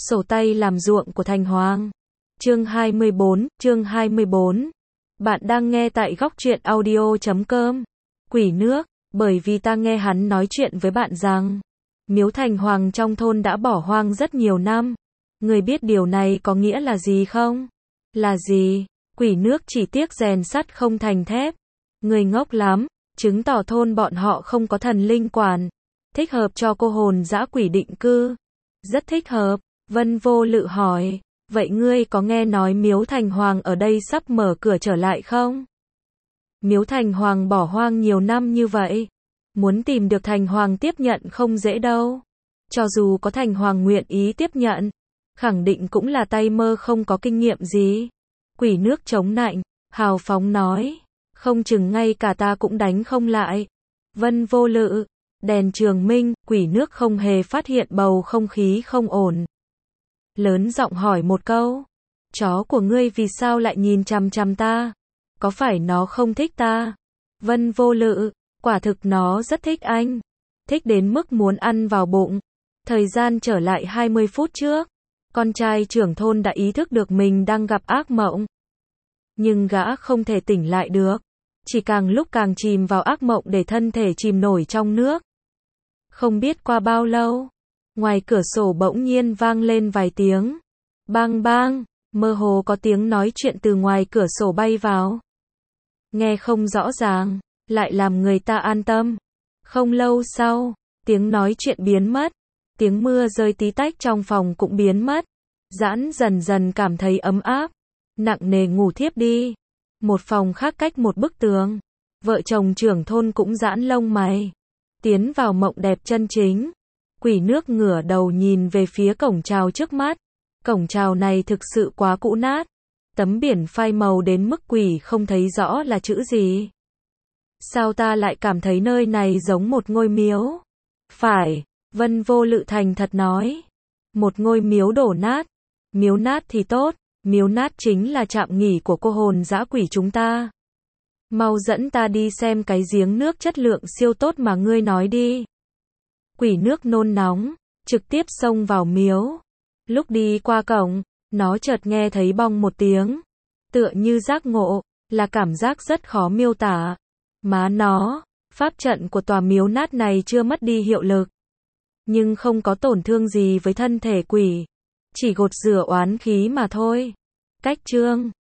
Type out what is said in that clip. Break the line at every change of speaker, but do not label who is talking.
Sổ tay làm ruộng của Thành Hoàng. Chương 24. Bạn đang nghe tại Góc Truyện Audio.com. Quỷ nước, bởi vì ta nghe hắn nói chuyện với bạn rằng, miếu Thành Hoàng trong thôn đã bỏ hoang rất nhiều năm. Người biết điều này có nghĩa là gì không? Là gì? Quỷ nước chỉ tiếc rèn sắt không thành thép. Người ngốc lắm, chứng tỏ thôn bọn họ không có thần linh quản. Thích hợp cho cô hồn dã quỷ định cư. Rất thích hợp. Vân Vô Lự hỏi, vậy ngươi có nghe nói miếu Thành Hoàng ở đây sắp mở cửa trở lại không? Miếu Thành Hoàng bỏ hoang nhiều năm như vậy, muốn tìm được Thành Hoàng tiếp nhận không dễ đâu. Cho dù có Thành Hoàng nguyện ý tiếp nhận, khẳng định cũng là tay mơ không có kinh nghiệm gì. Quỷ nước chống nạnh, hào phóng nói, không chừng ngay cả ta cũng đánh không lại. Vân Vô Lự, đèn trường minh, quỷ nước không hề phát hiện bầu không khí không ổn. Lớn giọng hỏi một câu, chó của ngươi vì sao lại nhìn chằm chằm ta? Có phải nó không thích ta? Vân Vô Lự, quả thực nó rất thích anh. Thích đến mức muốn ăn vào bụng. Thời gian trở lại 20 phút trước, con trai trưởng thôn đã ý thức được mình đang gặp ác mộng. Nhưng gã không thể tỉnh lại được. Chỉ càng lúc càng chìm vào ác mộng để thân thể chìm nổi trong nước. Không biết qua bao lâu, ngoài cửa sổ bỗng nhiên vang lên vài tiếng. Bang bang, mơ hồ có tiếng nói chuyện từ ngoài cửa sổ bay vào. Nghe không rõ ràng, lại làm người ta an tâm. Không lâu sau, tiếng nói chuyện biến mất. Tiếng mưa rơi tí tách trong phòng cũng biến mất. Giãn dần dần cảm thấy ấm áp. Nặng nề ngủ thiếp đi. Một phòng khác cách một bức tường. Vợ chồng trưởng thôn cũng giãn lông mày. Tiến vào mộng đẹp chân chính. Quỷ nước ngửa đầu nhìn về phía cổng chào trước mắt. Cổng chào này thực sự quá cũ nát. Tấm biển phai màu đến mức quỷ không thấy rõ là chữ gì. Sao ta lại cảm thấy nơi này giống một ngôi miếu? Phải, Vân Vô Lự thành thật nói. Một ngôi miếu đổ nát. Miếu nát thì tốt, miếu nát chính là trạm nghỉ của cô hồn dã quỷ chúng ta. Mau dẫn ta đi xem cái giếng nước chất lượng siêu tốt mà ngươi nói đi. Quỷ nước nôn nóng, trực tiếp xông vào miếu. Lúc đi qua cổng, nó chợt nghe thấy bong một tiếng. Tựa như giác ngộ, là cảm giác rất khó miêu tả. Má nó, pháp trận của tòa miếu nát này chưa mất đi hiệu lực. Nhưng không có tổn thương gì với thân thể quỷ. Chỉ gột rửa oán khí mà thôi. Cách chương